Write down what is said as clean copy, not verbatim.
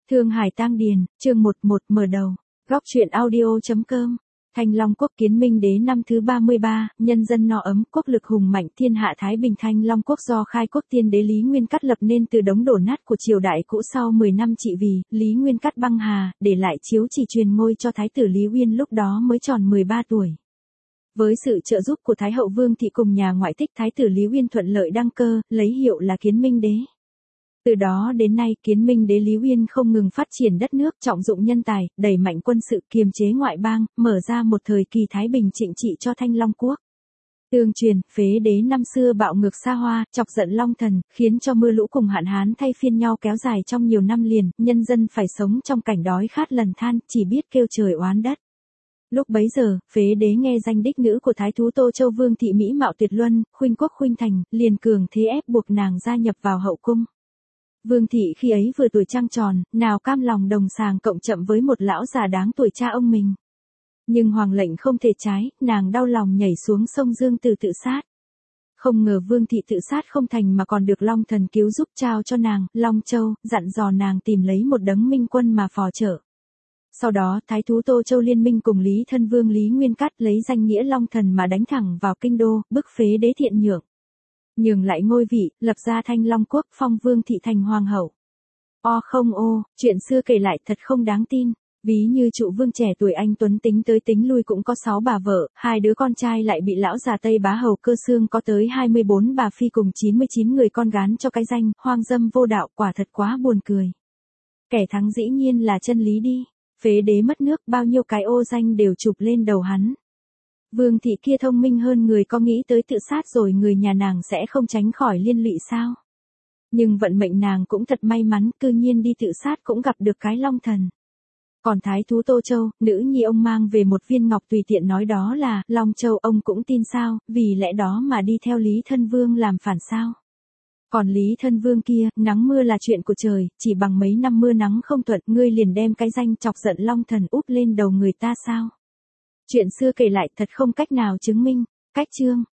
Thương Hải Tang Điền, chương 11 mở đầu. Góc truyện audio.com. Thanh Long Quốc kiến Minh Đế năm thứ 33, nhân dân no ấm, quốc lực hùng mạnh, thiên hạ thái bình. Thanh Long Quốc do khai quốc tiên đế Lý Nguyên Cát lập nên từ đống đổ nát của triều đại cũ. Sau 10 năm trị vì, Lý Nguyên Cát băng hà, để lại chiếu chỉ truyền ngôi cho thái tử Lý Uyên lúc đó mới tròn 13 tuổi. Với sự trợ giúp của Thái hậu Vương Thị cùng nhà ngoại thích, thái tử Lý Uyên thuận lợi đăng cơ, lấy hiệu là Kiến Minh Đế. Từ đó đến nay, Kiến Minh Đế Lý Uyên không ngừng phát triển đất nước, trọng dụng nhân tài, đẩy mạnh quân sự, kiềm chế ngoại bang, mở ra một thời kỳ thái bình trịnh trị cho Thanh Long Quốc. Tương truyền, Phế Đế năm xưa bạo ngược xa hoa, chọc giận Long Thần, khiến cho mưa lũ cùng hạn hán thay phiên nhau kéo dài trong nhiều năm liền, nhân dân phải sống trong cảnh đói khát lằn than, chỉ biết kêu trời oán đất. Lúc bấy giờ, Phế Đế nghe danh đích nữ của thái thú Tô Châu Vương Thị mỹ mạo tuyệt luân, khuynh quốc khuynh thành, liền cường thế ép buộc nàng gia nhập vào hậu cung. Vương Thị khi ấy vừa tuổi trăng tròn, nào cam lòng đồng sàng cộng chậm với một lão già đáng tuổi cha ông mình. Nhưng hoàng lệnh không thể trái, nàng đau lòng nhảy xuống sông Dương Tử tự sát. Không ngờ Vương Thị tự sát không thành mà còn được Long Thần cứu giúp, trao cho nàng Long Châu, dặn dò nàng tìm lấy một đấng minh quân mà phò trợ. Sau đó, thái thú Tô Châu liên minh cùng Lý Thân Vương Lý Nguyên Cát lấy danh nghĩa Long Thần mà đánh thẳng vào kinh đô, bức Phế Đế thiện nhường lại ngôi vị, lập ra Thanh Long Quốc, phong Vương Thị thành hoàng hậu. Chuyện xưa kể lại thật không đáng tin. Ví như Trụ Vương trẻ tuổi anh tuấn tính tới tính lui cũng có 6 bà vợ, 2 đứa con trai lại bị lão già Tây Bá Hầu Cơ Xương có tới 24 bà phi cùng 99 người con gán cho cái danh hoang dâm vô đạo, quả thật quá buồn cười. Kẻ thắng dĩ nhiên là chân lý đi. Phế Đế mất nước, bao nhiêu cái ô danh đều chụp lên đầu hắn. Vương Thị kia thông minh hơn người, có nghĩ tới tự sát rồi người nhà nàng sẽ không tránh khỏi liên lụy sao? Nhưng vận mệnh nàng cũng thật may mắn, cư nhiên đi tự sát cũng gặp được cái Long Thần. Còn thái thú Tô Châu, nữ nhi ông mang về một viên ngọc tùy tiện nói đó là Long Châu, ông cũng tin sao, vì lẽ đó mà đi theo Lý Thân Vương làm phản sao? Còn Lý Thân Vương kia, nắng mưa là chuyện của trời, chỉ bằng mấy năm mưa nắng không thuận, ngươi liền đem cái danh chọc giận Long Thần úp lên đầu người ta sao? Chuyện xưa kể lại thật không cách nào chứng minh. Cách chương.